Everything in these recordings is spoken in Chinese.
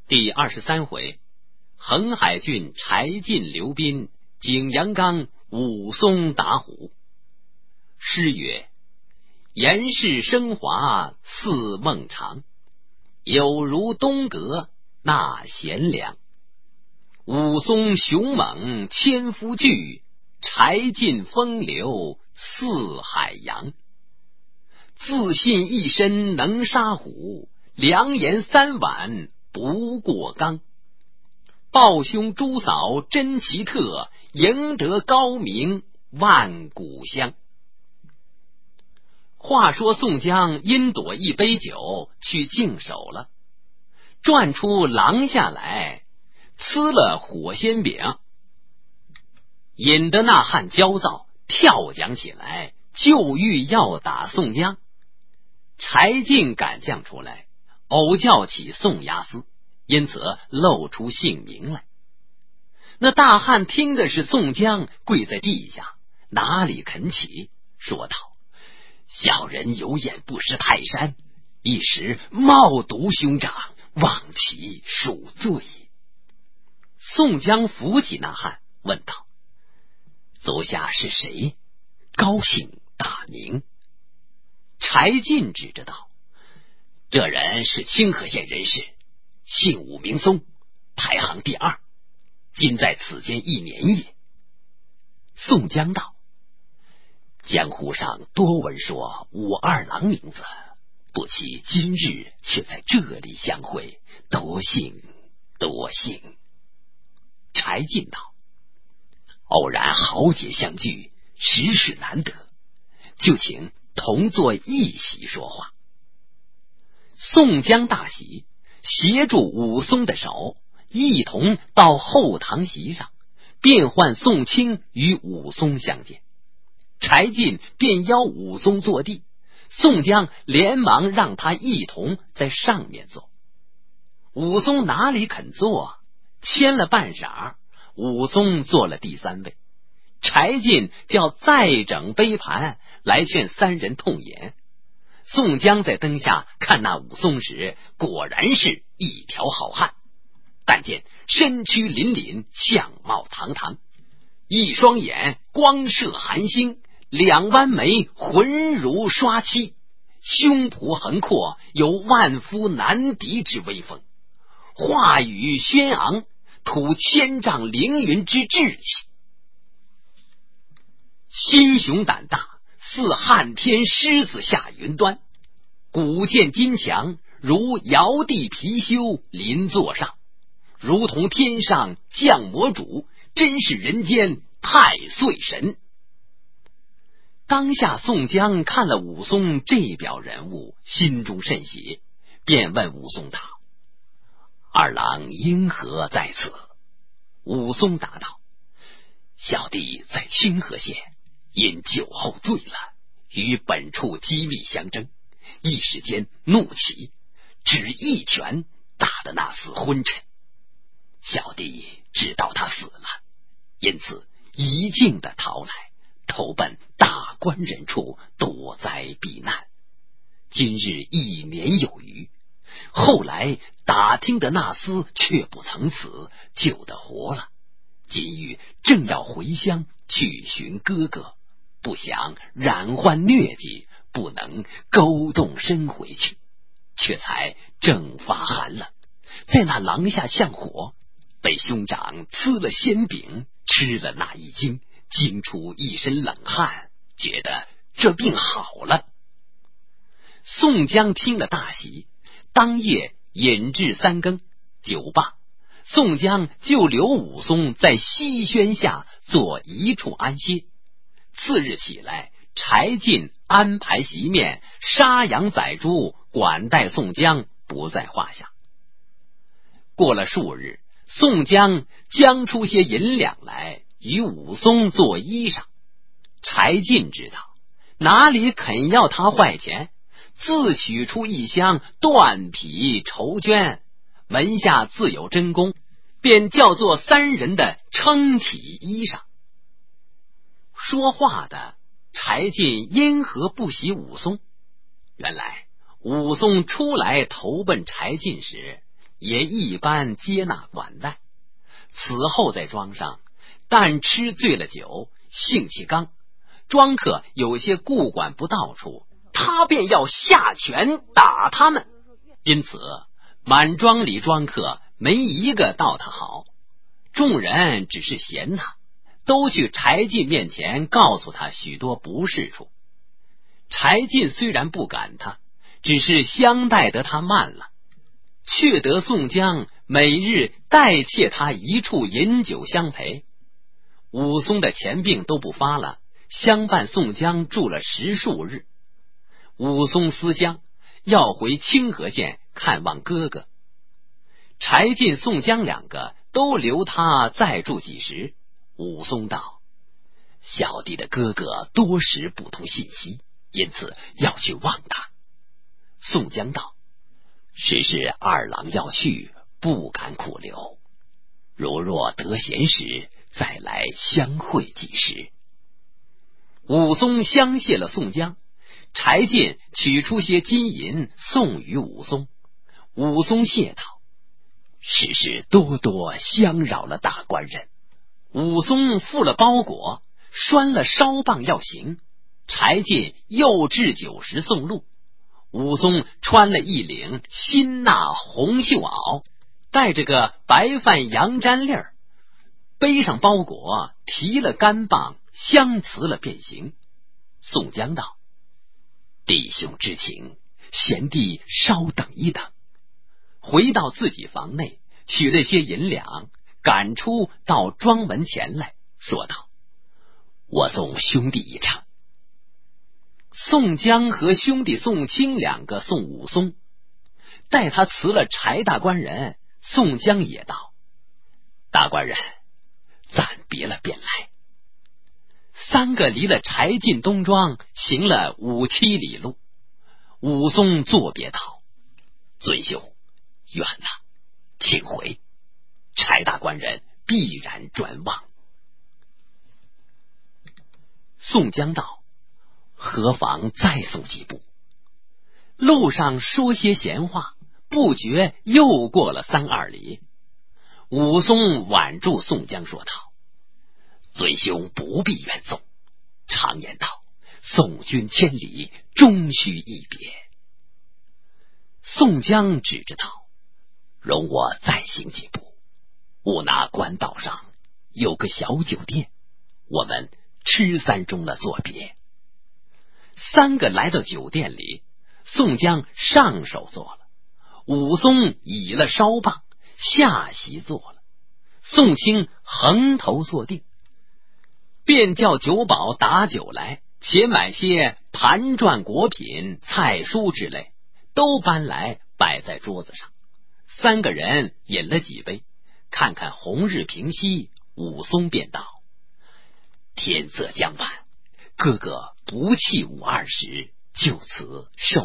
第23回，恒海郡柴进刘斌，景阳冈武松打虎。诗曰：严氏升华似孟尝，有如东阁纳贤良。武松雄猛千夫惧，柴进风流似海洋。自信一身能杀虎，良言3碗不过冈。抱兄朱嫂真奇特，赢得高名万古香。话说宋江因躲一杯酒去净手了，转出廊下来，吃了火鲜饼，引得那汉焦躁，跳将起来，就欲要打宋江。柴进赶将出来，偶叫起宋押司，因此露出姓名来。那大汉听的是宋江，跪在地下，哪里肯起，说道：小人有眼不识泰山，一时冒渎兄长，望其恕罪。宋江扶起那汉，问道：足下是谁？高姓大名？柴进指着道：这人是清河县人士，姓武名松，排行第2，今在此间1年也。宋江道：江湖上多闻说武二郎名字，不期今日却在这里相会，多幸多幸。柴进道：偶然豪杰相聚，实是难得，就请同坐一席说话。宋江大喜，协助武松的手，一同到后堂席上，便唤宋清与武松相见。柴进便邀武松坐地，宋江连忙让他一同在上面坐。武松哪里肯坐，牵了半晌，武松坐了第3位。柴进叫再整杯盘来劝3人痛饮。宋江在灯下看那武松时，果然是一条好汉，但见身躯凛凛，相貌堂堂，一双眼光射寒星，2弯眉浑如刷漆，胸脯横阔，有万夫难敌之威风，话语轩昂，吐千丈凌云之志气，心雄胆大，似汉天狮子下云端，骨健筋强，如尧帝貔貅临座上，如同天上降魔主，真是人间太岁神。当下宋江看了武松这表人物，心中甚喜，便问武松道：二郎因何在此？武松答道：小弟在清河县，因酒后醉了，与本处机密相争，一时间怒起，只一拳打得那厮昏沉。小弟知道他死了，因此一径的逃来，投奔大官人处躲灾避难。今日1年有余，后来打听的那厮却不曾死，救得活了。今日正要回乡去寻哥哥，不想染患疟疾，不能勾动身回去，却才正发寒了，在那廊下向火，被兄长吃了鲜饼，吃了那一惊，惊出一身冷汗，觉得这病好了。宋江听了大喜，当夜饮至3更，酒罢，宋江就留武松在西轩下坐一处安歇。次日起来，柴进安排席面，杀羊宰猪，管待宋江不在话下。过了数日，宋江将出些银两来，与武松做衣裳。柴进知道哪里肯要他坏钱，自取出一箱缎匹绸绢，门下自有针工，便叫做3人的撑体衣裳。说话的柴进因何不喜武松？原来武松出来投奔柴进时， 也一般接纳管待。此后在庄上，但吃醉了酒，性气刚，庄客有些顾管不到处，他便要下拳打他们。因此满庄里庄客没一个道他好，众人只是嫌他，都去柴进面前告诉他许多不是处。柴进虽然不赶他，只是相待得他慢了，却得宋江每日代窃他一处饮酒相陪。武松的前病都不发了，相伴宋江住了10数日。武松思乡，要回清河县看望哥哥。柴进、宋江两个都留他再住几时。武松道：小弟的哥哥多时不通信息，因此要去望他。宋江道：实是二郎要去，不敢苦留，如若得闲时，再来相会几时。武松相谢了宋江，柴进取出些金银送与武松。武松谢道：实是多多相扰了大官人。武松付了包裹，拴了烧棒要行。柴进又置酒食送路。武松穿了一领新纳红袖袄，带着个白帆羊毡笠儿，背上包裹，提了杆棒，相辞了便行。宋江道：弟兄之情，贤弟稍等一等。回到自己房内，取了些银两，赶出到庄门前来，说道：我送兄弟一程。宋江和兄弟宋清两个送武松，待他辞了柴大官人，宋江也道：大官人，暂别了便来。三个离了柴进东庄，行了5、7里路。武松作别道：尊兄，远了，请回，柴大官人必然转望。宋江道：何妨再送几步。路上说些闲话，不觉又过了3、2里。武松挽住宋江说道：尊兄不必远送，常言道，送君千里，终须一别。宋江指着道：容我再行几步，吾那官道上有个小酒店，我们吃3盅了作别。3个来到酒店里，宋江上手坐了，武松倚了烧棒，下席坐了，宋清横头坐定，便叫酒保打酒来，且买些盘转果品、菜蔬之类，都搬来摆在桌子上。3个人饮了几杯，看看红日平息，武松便道：天色将晚，哥哥不弃52时，就此受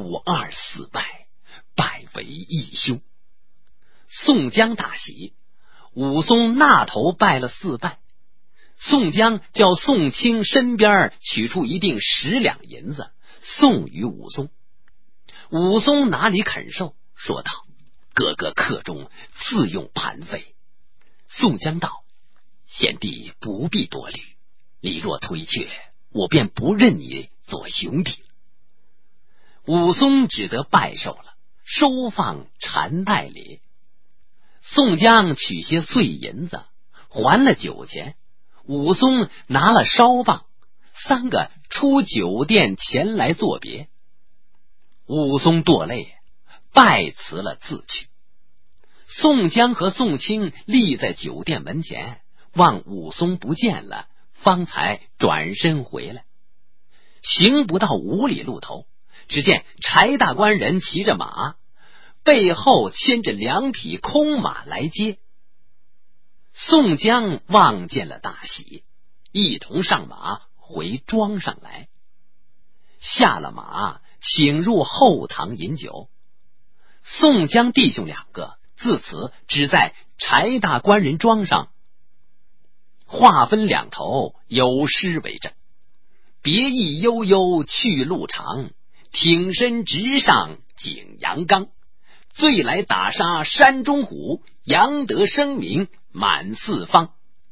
52、4拜，拜为义兄。宋江大喜，武松那头拜了4拜。宋江叫宋清身边取出一锭10两银子，送与武松。武松哪里肯受，说道：哥哥客中自用盘费。宋江道：贤弟不必多虑，你若推却，我便不认你做兄弟了。武松只得拜受了，收放缠袋里。宋江取些碎银子，还了酒钱。武松拿了烧棒，3个出酒店前来作别。武松堕泪，拜辞了自去。宋江和宋清立在酒店门前，望武松不见了，方才转身回来。行不到5里路头，只见柴大官人骑着马，背后牵着2匹空马来接。宋江望见了大喜，一同上马回庄上来。下了马，请入后堂饮酒。宋江弟兄2个自此只在柴大官人庄上，划分2头，有诗为证：别意悠悠去路长，挺身直上景阳冈， 醉来打杀山中虎，扬得声名满四方。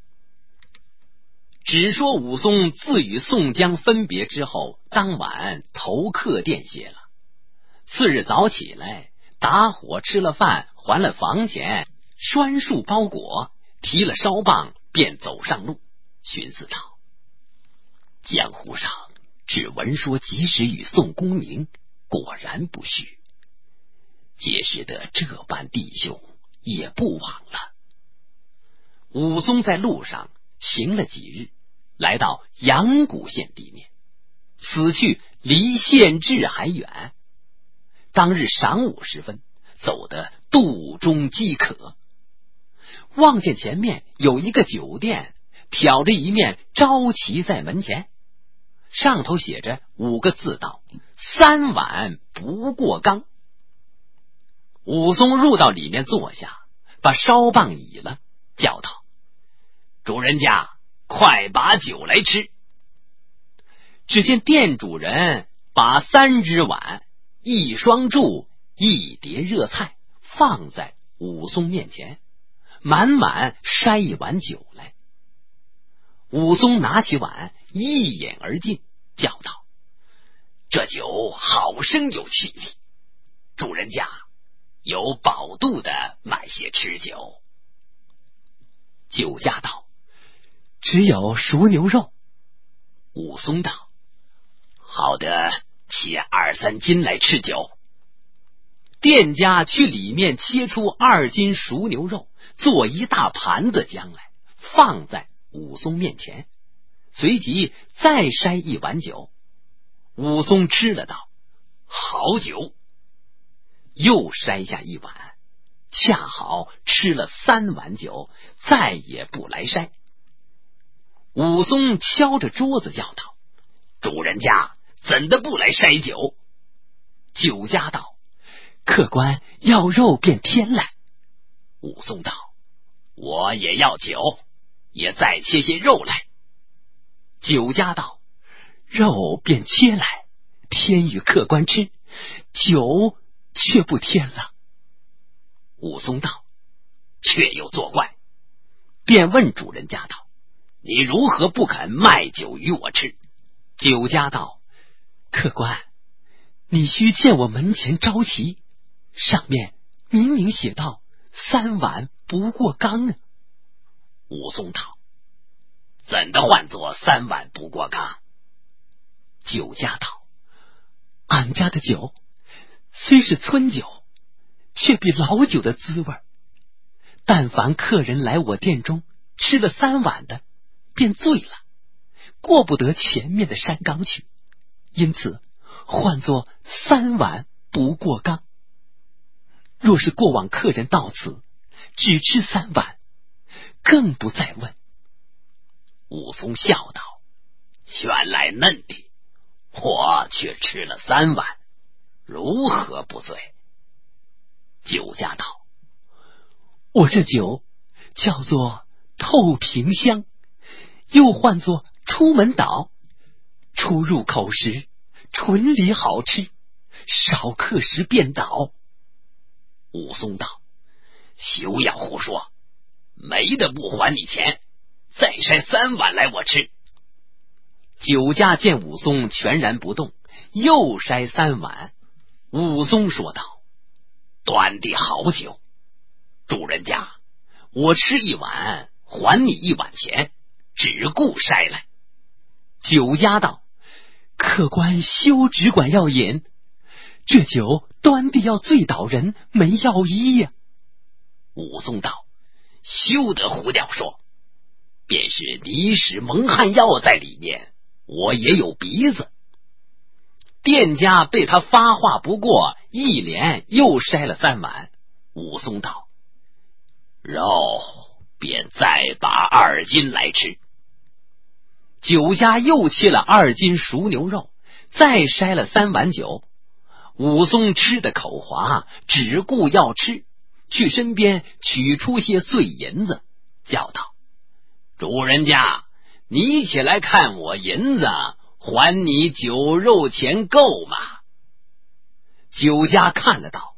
只说武松自与宋江分别之后，当晚投客店歇了。次日早起来，打火吃了饭，还了房钱，拴束包裹，提了烧棒，便走上路，寻思道：江湖上只闻说及时雨宋公明，果然不虚，结识得这般弟兄，也不枉了。武松在路上行了几日，来到阳谷县地面，此去离县治还远。当日晌午时分，走得肚中饥渴，望见前面有一个酒店，挑着一面招旗在门前，上头写着5个字道：3碗不过冈。武松入到里面坐下，把烧棒倚了，叫道：主人家，快把酒来吃。只见店主人把3只碗、1双箸、1碟热菜放在武松面前，满满筛一碗酒来。武松拿起碗一饮而尽，叫道：这酒好生有气力，主人家有饱肚的买些吃酒。酒家道：只有熟牛肉。武松道：好的，切2、3斤来吃酒。店家去里面切出2斤熟牛肉，做一大盘子将来，放在武松面前，随即再筛一碗酒。武松吃了道：好酒。又筛下一碗，恰好吃了3碗酒，再也不来筛。武松敲着桌子叫道：主人家怎的不来筛酒？酒家道：客官要肉便添来。武松道：我也要酒，也再切些肉来。酒家道：肉便切来，添与客官吃，酒却不添了。武松道：却又作怪。便问主人家道：你如何不肯卖酒与我吃？酒家道：客官，你须见我门前招旗，上面明明写道3碗不过冈啊。武松道：怎的唤作3碗不过冈？酒家道：俺家的酒虽是村酒，却比老酒的滋味，但凡客人来我店中吃了3碗的，便醉了，过不得前面的山冈去，因此唤作3碗不过冈。若是过往客人到此只吃3碗，更不再问。武松笑道：原来嫩的，我却吃了3碗，如何不醉？酒家道：我这酒叫做透瓶香，又唤作出门倒，出入口时纯里好吃，少客时便倒。武松道：休要胡说，没的不还你钱，再筛3碗来我吃。酒家见武松全然不动，又筛3碗。武松说道：端的好酒，主人家，我吃1碗还你1碗钱，只顾筛来。酒家道：客官休只管要饮，这酒端的要醉倒人，没药医呀。武松道：休得胡掉说，便是你使蒙汗药在里面，我也有鼻子。店家被他发话不过，一连又筛了3碗。武松道：肉便再把2斤来吃。酒家又切了2斤熟牛肉，再筛了3碗酒。武松吃的口滑，只顾要吃，去身边取出些碎银子，叫道：主人家，你起来看我银子，还你酒肉钱够吗？酒家看了道：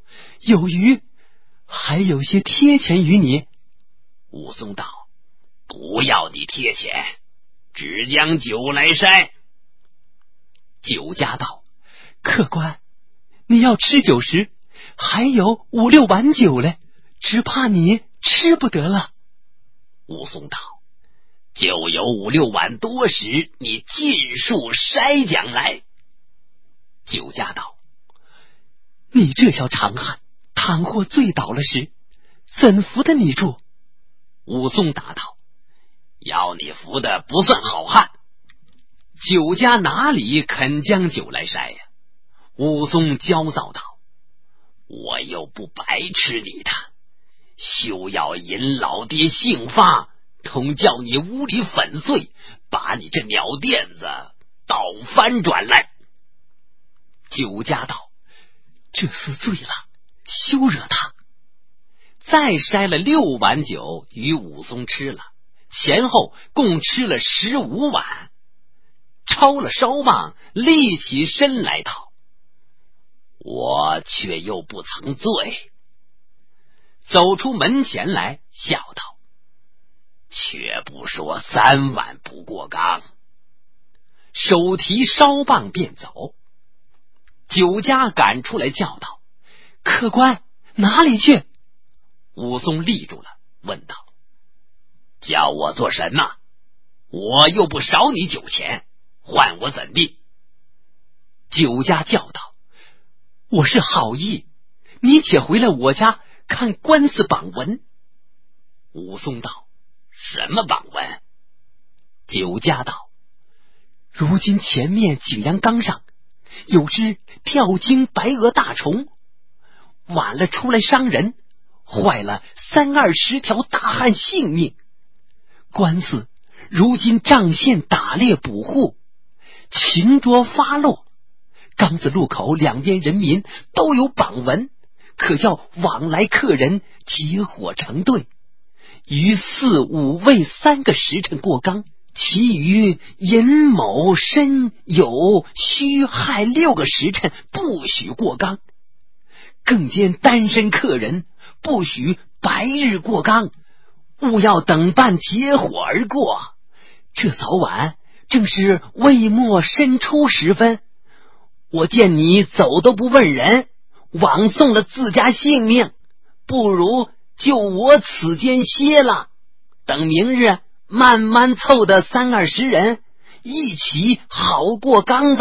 有余，还有些贴钱于你。 武松道：不要你贴钱，只将酒来筛。 酒家道：客官，你要吃酒时，还有5、6碗酒嘞，只怕你吃不得了。 武松道：酒有5、6碗多时，你尽数筛将来。酒家道： 你这条长汉，倘或醉倒了时，怎扶得你住？ 武松答道：要你扶的不算好汉。酒家哪里肯将酒来筛呀？武松焦躁道：我又不白吃你的，休要引老爹兴发，同叫你屋里粉碎，把你这鸟垫子倒翻转来。酒家道：这厮醉了，休惹他。再筛了6碗酒与武松吃了，前后共吃了15碗，抄了烧棒，立起身来道：我却又不曾醉。走出门前来，笑道：却不说3碗不过冈。手提烧棒便走。酒家赶出来叫道：客官，哪里去？武松立住了，问道：叫我做什么？我又不少你酒钱，换我怎地？酒家叫道：我是好意，你且回来我家看官司榜文。武松道：什么榜文？酒家道：如今前面景阳冈上有只跳京白额大虫，晚了出来伤人，坏了30-20条大汉性命。官司如今仗县打猎捕户，擒捉发落，冈子路口两边人民都有榜文，可叫往来客人结伙成队，于4、5未3个时辰过冈，其余寅卯申酉戌亥6个时辰不许过冈，更兼单身客人不许白日过冈，务要等半结伙而过。这早晚正是未末申初时分，我见你走都不问人，枉送了自家性命，不如就我此间歇了，等明日慢慢凑的30-20人一起好过冈子。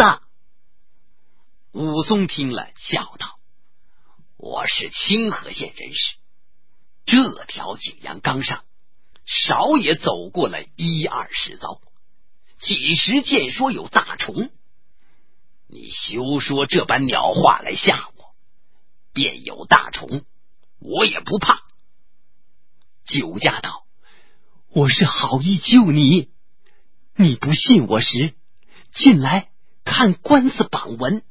武松听了笑道：我是清河县人士，这条景阳冈上少也走过了1-20遭，几时见说有大虫？你休说这般鸟话来吓我，便有大虫我也不怕。酒家道：我是好意救你，你不信我时，进来看官司榜文。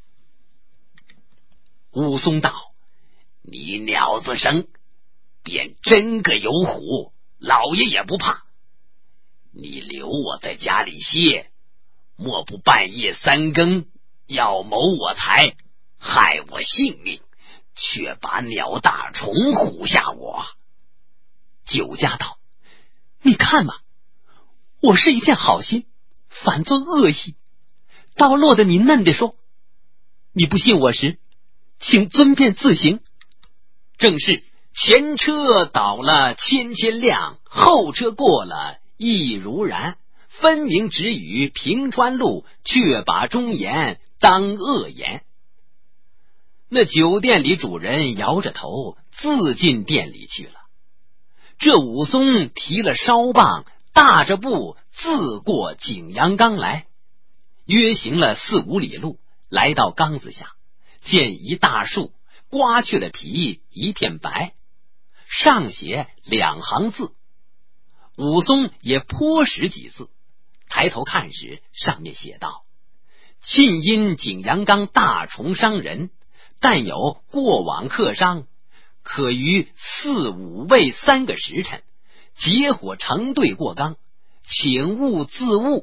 武松道：你鸟子生，便真个有虎，老爷也不怕。你留我在家里歇，莫不半夜3更要谋我财，害我性命，却把鸟大虫唬吓我。酒家道：你看嘛，我是一片好心，反作恶意，倒落得你嫩的说。你不信我时，请遵便自行。正是前车倒了千辆，后车过了亦如然，分明只与平川路，却把忠言当恶言。那酒店里主人摇着头自进店里去了。这武松提了烧棒，大着步自过景阳冈来，约行了4、5里路，来到冈子下，见一大树，刮去了皮，一片白，上写2行字。武松也颇识几字，抬头看时，上面写道：沁因景阳冈大虫伤人，但有过往客商，可于4、5未3个时辰结伙成队过冈，请勿自误。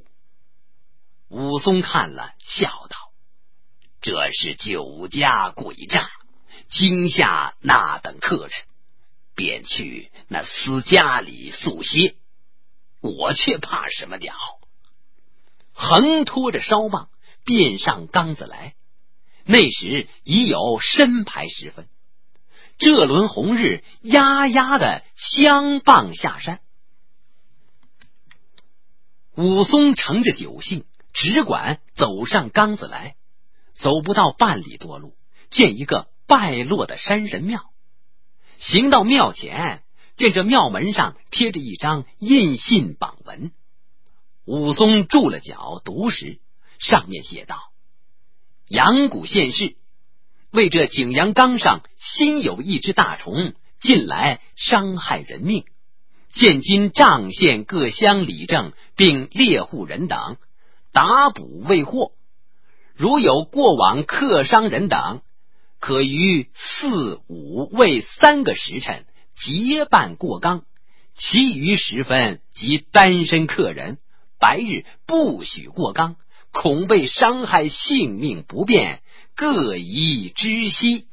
武松看了，笑道：这是酒家诡诈， 惊吓那等客人，便去那私家里宿歇。我却怕什么鸟？横拖着烧棒便上缸子来。那时已有申牌时分，这轮红日呀呀的相傍下山。武松乘着酒兴，只管走上缸子来。走不到半里多路，见一个败落的山神庙。行到庙前，见这庙门上贴着一张印信榜文。武松住了脚读时，上面写道：阳谷县事，为这景阳冈上新有一只大虫近来伤害人命，现今瘴县各乡里正并猎户人等打捕未获，如有过往客商人等，可于4、5为3个时辰结伴过冈，其余时分及单身客人白日不许过冈，恐被伤害性命不便，各宜知悉。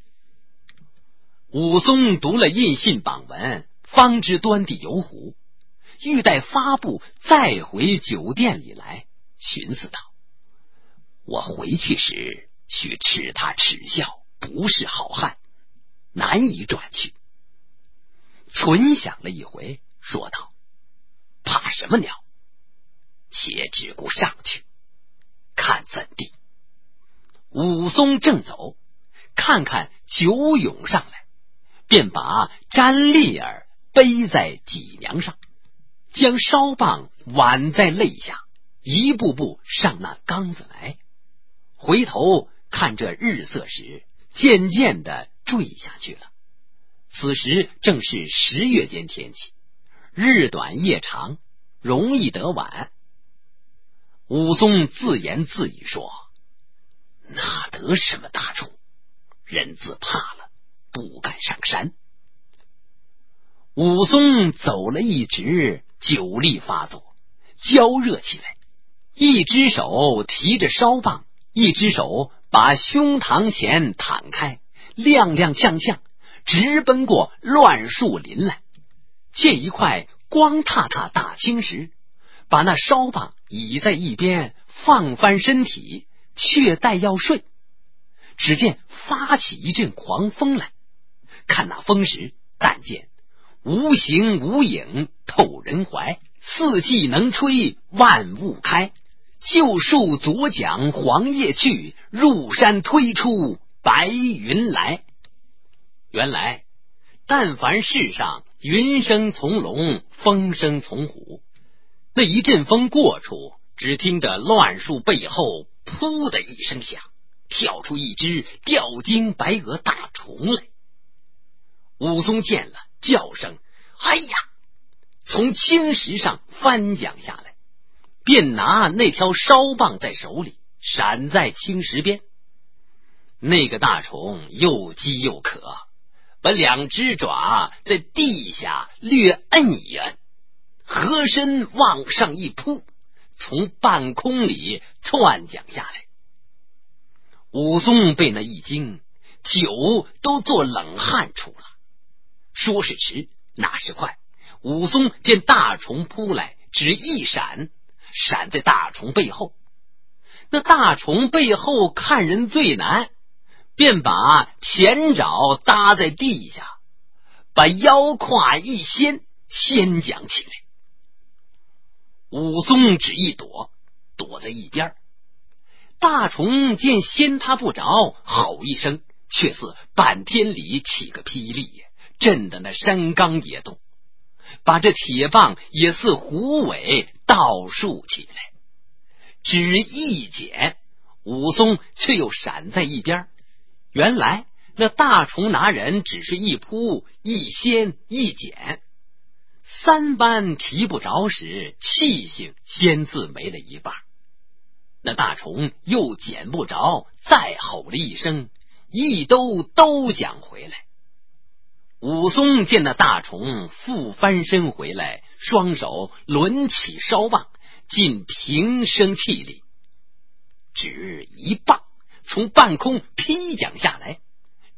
武松读了印信榜文，方知端地有虎，欲待发布再回酒店里来，寻思道：我回去时须斥他耻笑，不是好汉，难以转去。存想了一回，说道：怕什么鸟？且只顾上去，看怎地。武松正走，看看酒涌上来，便把詹丽儿背在脊梁上，将烧棒挽在肋下，一步步上那缸子来。回头看这日色时，渐渐的坠下去了。此时正是10月间天气，日短夜长，容易得晚。武松自言自语说：哪得什么大虫，人自怕了，不敢上山。武松走了一直，酒力发作，焦热起来，一只手提着烧棒，一只手把胸膛前摊开，踉踉跄跄，直奔过乱树林来。见一块光踏踏大青石，把那烧棒倚在一边，放翻身体，却待要睡。只见发起一阵狂风来，看那风时，但见无形无影透人怀，四季能吹万物开，旧树左讲黄叶去，入山推出白云来。原来但凡世上云生从龙，风生从虎，那一阵风过处，只听得乱树背后噗的一声响，跳出一只吊睛白额大虫来。武松见了，叫声哎呀，从青石上翻将下来，便拿那条烧棒在手里，闪在青石边。那个大虫又饥又渴，把2只爪在地下略摁一摁，合身往上一扑，从半空里窜将下来。武松被那一惊，酒都做冷汗出了。说是迟，那是快，武松见大虫扑来，只一闪，闪在大虫背后。那大虫背后看人最难，便把前爪搭在地下，把腰胯一掀，先将起来。武松只一躲，躲在一边。大虫见掀他不着，吼一声，却似半天里起个霹雳，震得那山冈也动，把这铁棒也似虎尾倒竖起来。只一剪，武松却又闪在一边。原来那大虫拿人只是一扑一掀一剪，3般提不着时，气性先自没了一半。那大虫又捡不着，再吼了一声，一兜将回来。武松见那大虫复翻身回来，双手抡起烧棒，尽平生气力，只一棒从半空劈将下来，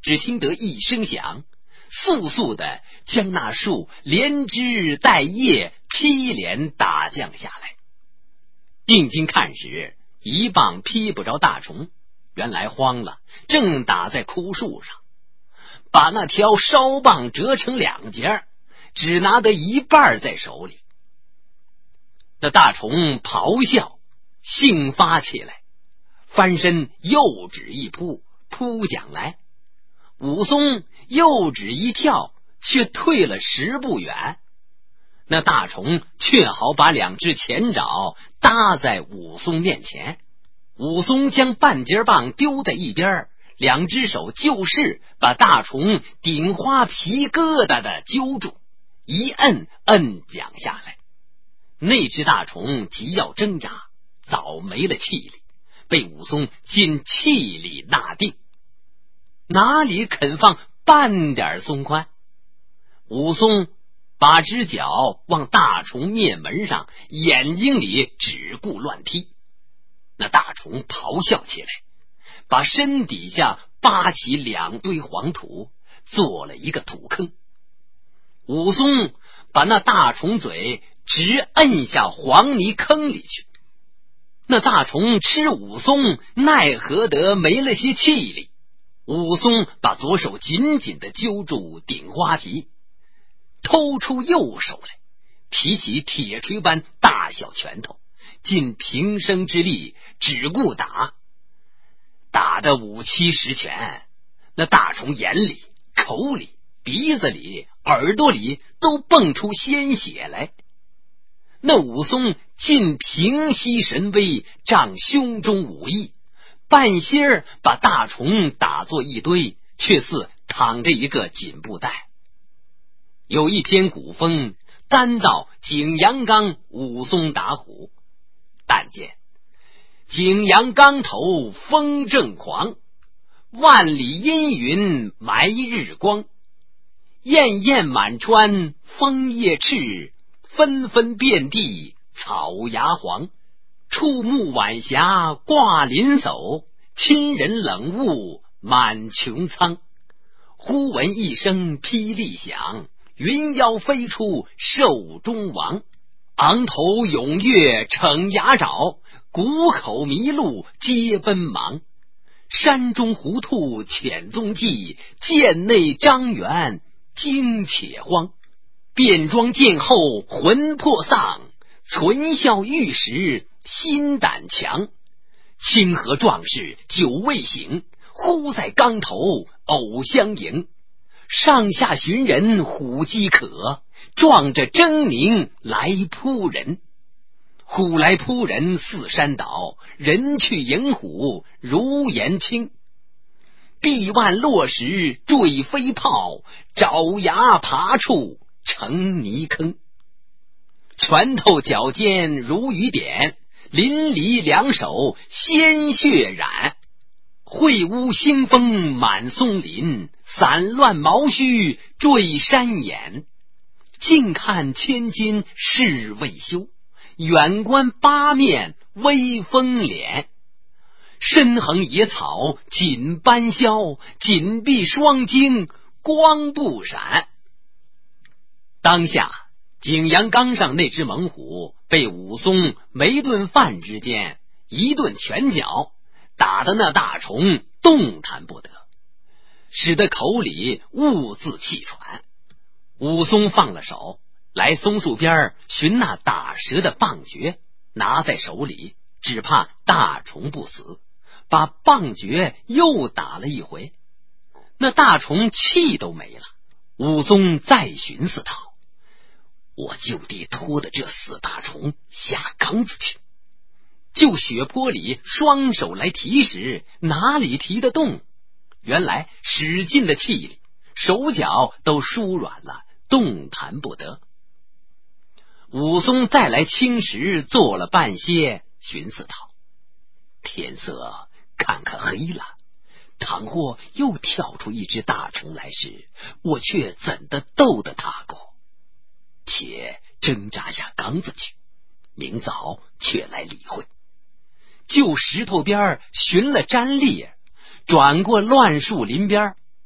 只听得一声响，速速的将那树连枝带叶劈连打降下来。定睛看时，一棒劈不着大虫，原来慌了，正打在枯树上，把那条烧棒折成两截，只拿得一半在手里。那大虫咆哮，兴发起来，翻身又指一扑，扑将来。武松又指一跳，却退了10步远。那大虫却好把两只前爪搭在武松面前，武松将半截棒丢在一边，两只手就是把大虫顶花皮疙瘩的揪住，一摁将下来。那只大虫急要挣扎，早没了气力，被武松尽气力纳定，哪里肯放半点松宽。武松把只脚往大虫面门上眼睛里只顾乱踢，那大虫咆哮起来，把身底下扒起2堆黄土，做了一个土坑。武松把那大虫嘴直摁下黄泥坑里去。那大虫吃武松奈何得没了些气力，武松把左手紧紧地揪住顶花皮，偷出右手来，提起铁锤般大小拳头，尽平生之力只顾打，打得5、7、10拳。那大虫眼里、口里、鼻子里、耳朵里都蹦出鲜血来。那武松尽平息神威，仗胸中武艺，半歇儿把大虫打作一堆，却似躺着一个锦布袋。有一篇古风单道景阳冈武松打虎，但见景阳冈头风正狂，万里阴云埋日光，艳艳满川枫叶赤，纷纷遍地草芽黄。触目晚霞挂林叟，亲人冷雾满穹苍。忽闻一声霹雳响，云妖飞出兽中王。昂头踊跃逞牙爪，谷口麋鹿皆奔忙。山中狐兔潜踪迹，涧内张元惊且慌。变装见后魂魄丧，存孝玉石心胆强。清河壮士久未醒，忽在冈头偶相迎。上下寻人虎饥渴，撞着狰狞来扑人。虎来扑人似山倒，人去迎虎如岩倾。臂腕落石坠飞炮，爪牙爬处成泥坑。拳头脚尖如雨点，淋漓两手鲜血染。秽污腥风满松林，散乱毛须坠山眼。近看千金事未休，远观八面威风脸。身横野草锦斑霄，紧闭双睛光不闪。当下景阳冈上那只猛虎被武松没顿饭之间一顿拳脚打得那大虫动弹不得，使得口里兀自气喘。武松放了手，来松树边寻那打蛇的棒诀，拿在手里，只怕大虫不死，把棒诀又打了一回。那大虫气都没了。武松再寻思道，我就地拖的这死大虫下缸子去。就血泊里双手来提时，哪里提得动？原来使尽了气力，手脚都舒软了，动弹不得。武松再来青石坐了半歇，寻思道，天色看看黑了，倘或又跳出一只大虫来时，我却怎的斗得他过？且挣扎下缸子去，明早却来理会。就石头边寻了毡笠，转过乱树林边，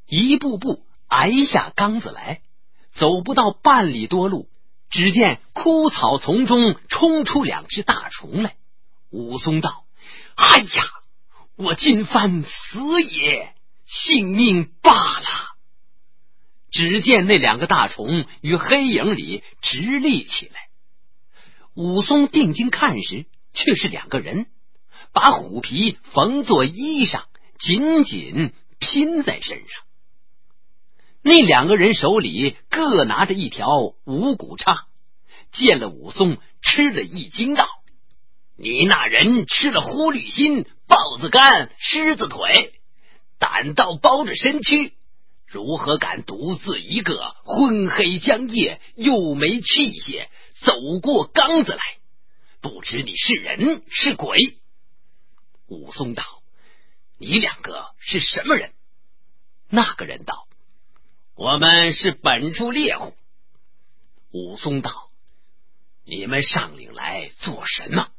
一步步挨下缸子来，走不到半里多路，只见枯草丛中冲出2只大虫来。武松道：哎呀，我今番死也，性命罢了。只见那2个大虫于黑影里直立起来，武松定睛看时，却是2个人，把虎皮缝作衣裳，紧紧拼在身上。那2个人手里各拿着一条五谷叉，见了武松，吃了一惊，道：你那人吃了狐狸心、豹子肝、狮子腿，胆道包着身躯，如何敢独自一个昏黑将夜，又没器械，走过缸子来？不知你是人是鬼？武松道：你2个是什么人？那个人道：我们是本处猎户。武松道：你们上岭来做什么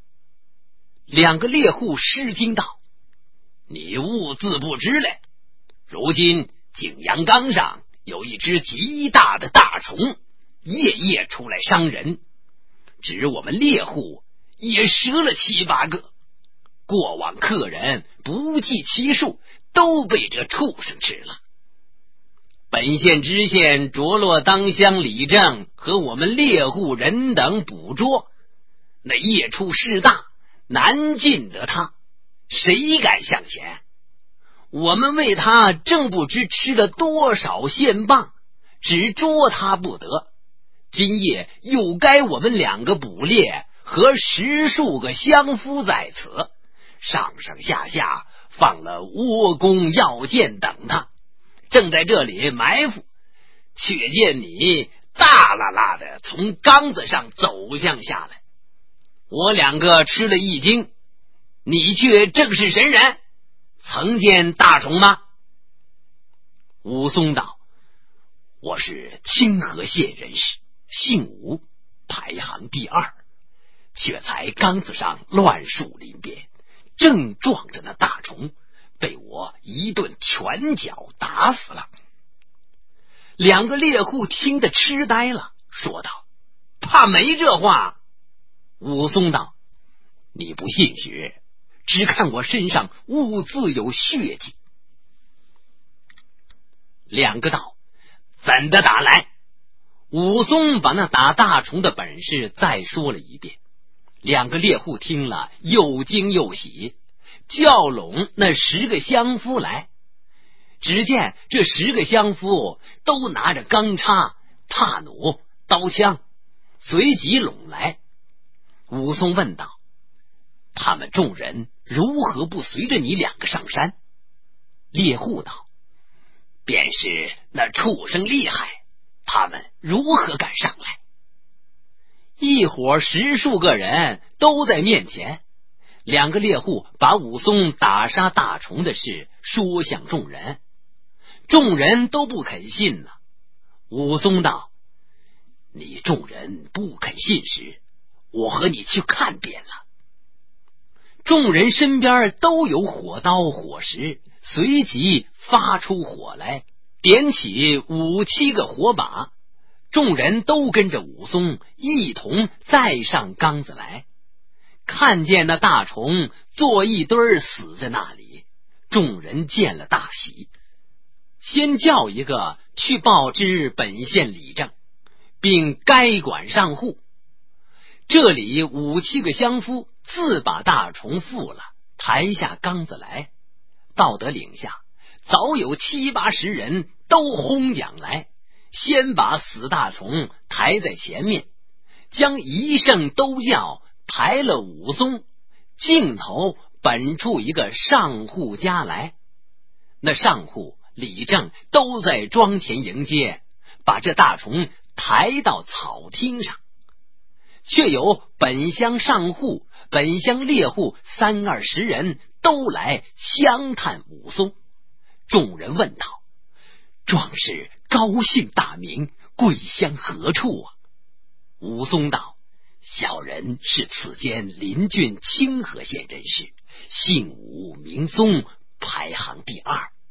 ？2个猎户失惊道：你误自不知嘞，如今景阳冈上有一只极大的大虫，夜夜出来伤人，指我们猎户也折了7、8个，过往客人不计其数，都被这畜生吃了。本县知县着落当乡李正和我们猎户人等捕捉，那夜畜势大，难禁得他，谁敢向前？我们为他正不知吃了多少线棒，只捉他不得。今夜又该我们2个捕猎和10数个乡夫在此，上上下下放了倭弓药箭等他，正在这里埋伏，却见你大啦啦的从缸子上走将下来，我2个吃了一惊，你却正是神人，曾见大虫吗？武松道：我是清河县人士，姓武，排行第2，却才缸子上乱树林边，正撞着那大虫，被我一顿拳脚打死了。2个猎户听得痴呆了，说道：怕没这话。武松道：你不信时，只看我身上兀自有血迹。2个道：怎的打来？武松把那打大虫的本事再说了一遍。2个猎户听了，又惊又喜，叫拢那10个乡夫来。只见这10个乡夫都拿着钢叉、踏弩、刀枪，随即拢来。武松问道：他们众人如何不随着你2个上山？猎户道：便是那畜生厉害，他们如何敢上来？一伙10数个人都在面前。2个猎户把武松打杀大虫的事说向众人，众人都不肯信呢。武松道：你众人不肯信时，我和你去看遍了。众人身边都有火刀火石，随即发出火来，点起5、7个火把，众人都跟着武松一同再上缸子来。看见那大虫坐一堆死在那里，众人见了大喜，先叫一个去报知本县李正，并该管上户。这里5、7个乡夫自把大虫缚了，抬下缸子来。到得岭下，早有7、80人都轰将来，先把死大虫抬在前面，将一声都叫抬了武松，径头本处一个上户家来。那上户李正都在庄前迎接，把这大虫抬到草厅上。却有本乡上户、本乡猎户30、20人都来相探武松。众人问道：壮士高姓大名，贵乡何处啊？武松道：小人是此间邻郡清河县人士，姓武名松，排行第2，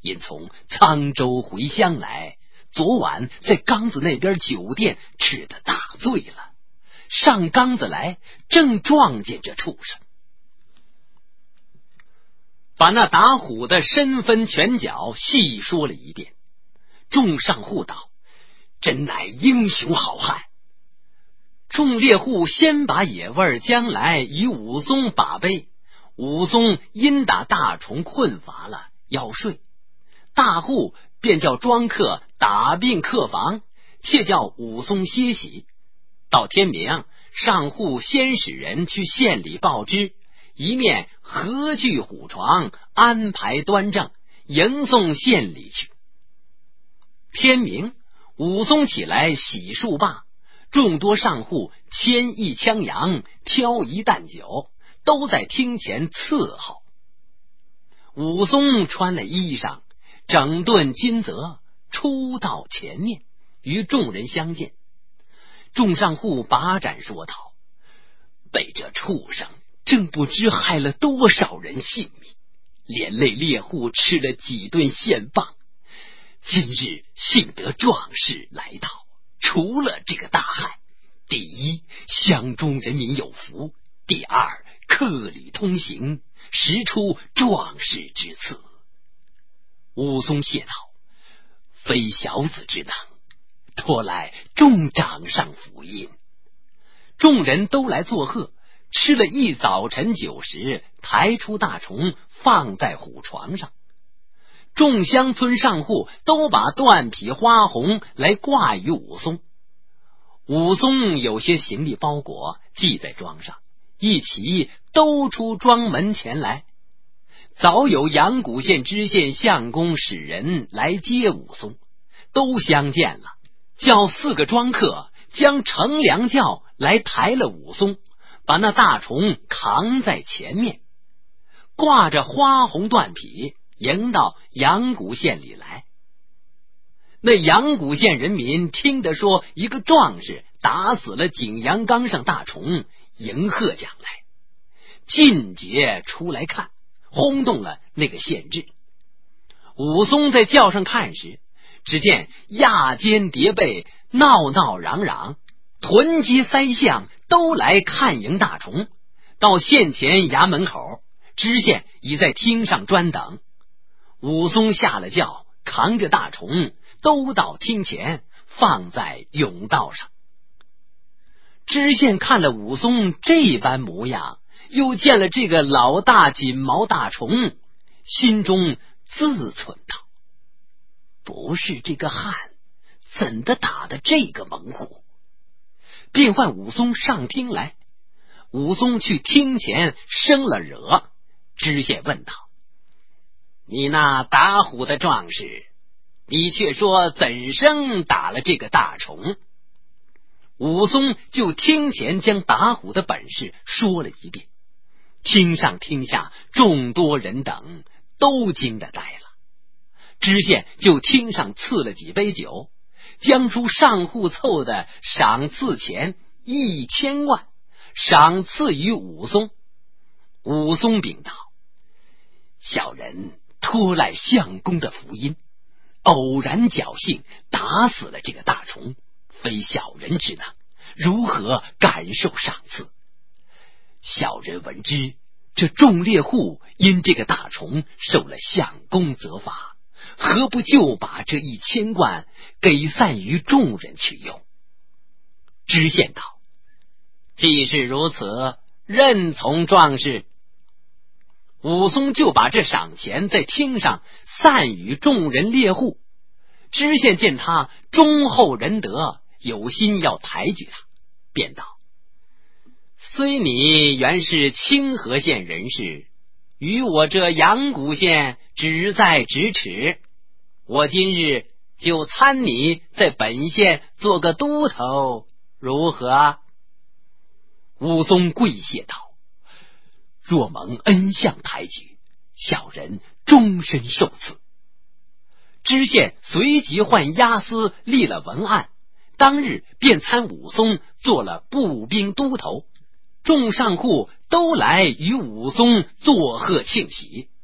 因从沧州回乡来，昨晚在缸子那边酒店吃得大醉了，上缸子来正撞见这畜生，把那打虎的身分拳脚细说了一遍。众上户道：真乃英雄好汉。众猎户先把野味将来与武松把杯，武松因打大虫困乏了要睡，大户便叫庄客打并客房，且叫武松歇息。到天明，上户先使人去县里报知，一面合具虎床，安排端正，迎送县里去。天明，武松起来洗漱罢，众多上户牵一枪羊，挑一担酒，都在厅前伺候。武松穿了衣裳，整顿金泽，出到前面，与众人相见。众上户把盏说道：被这畜生正不知害了多少人性命，连累猎户吃了几顿现棒。今日幸得壮士来到，除了这个大害，第一，乡中人民有福；第二，客旅通行，实出壮士之赐。武松谢道：非小子之能，托赖众掌上福荫。众人都来作贺，吃了一早晨酒食，抬出大虫放在虎床上。众乡村上户都把缎匹花红来挂于武松。武松有些行李包裹系在庄上，一起都出庄门前来。早有阳谷县知县相公使人来接武松，都相见了，叫4个庄客将乘凉轿来抬了武松，把那大虫扛在前面，挂着花红缎匹，迎到阳谷县里来。那阳谷县人民听得说一个壮士打死了景阳冈上大虫，迎贺奖来，尽皆出来看，轰动了那个县治。武松在轿上看时，只见亚间叠背，闹闹嚷嚷，屯街塞巷都来看迎大虫。到县前衙门口，知县已在厅上专等。武松下了轿，扛着大虫都到厅前，放在甬道上。知县看了武松这般模样，又见了这个老大锦毛大虫，心中自忖道：不是这个汉，怎的打的这个猛虎？便唤武松上厅来。武松去厅前生了惹，知县问道：你那打虎的壮士，你却说怎生打了这个大虫？武松就厅前将打虎的本事说了一遍。厅上厅下众多人等都惊得呆了。知县就厅上赐了几杯酒，将出上户凑的赏赐钱1000万，赏赐于武松。武松禀道：小人托赖相公的福音，偶然侥幸打死了这个大虫，非小人之能，如何感受赏赐？小人闻知这众猎户因这个大虫受了相公责罚，何不就把这1000贯给散于众人去用？知县道：既是如此，任从壮士。武松就把这赏钱在厅上散与众人猎户。知县见他忠厚仁德，有心要抬举他，便道：虽你原是清河县人士，与我这阳谷县只在咫尺，我今日就参你在本县做个都头，如何？武松跪谢道：若蒙恩相抬举，小人终身受赐。知县随即唤押司立了文案，当日便参武松做了步兵都头。众上户都来与武松作贺庆喜，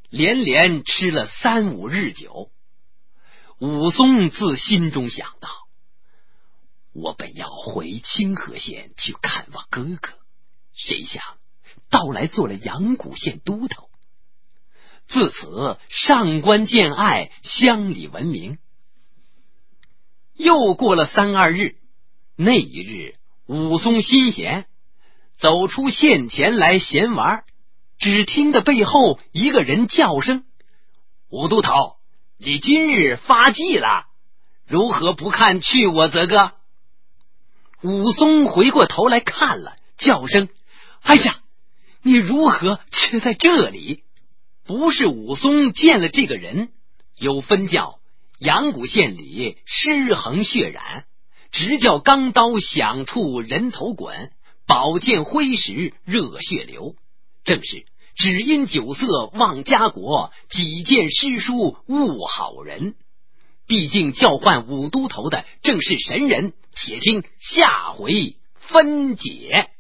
连连吃了3、5日酒。武松自心中想到，我本要回清河县去看望哥哥，谁想到来做了阳谷县都头，自此上官见爱，乡里闻名。又过了3、2日，那一日武松心闲，走出县前来闲玩，只听得背后一个人叫声：武都头，你今日发迹了，如何不看去我则个？武松回过头来看了，叫声：哎呀，你如何却在这里？不是武松见了这个人，有分叫阳谷县里尸横血染，直叫钢刀响处人头滚，宝剑挥时热血流，正是只因酒色忘家国，几件诗书误好人。毕竟叫唤武都头的正是神人，且听下回分解。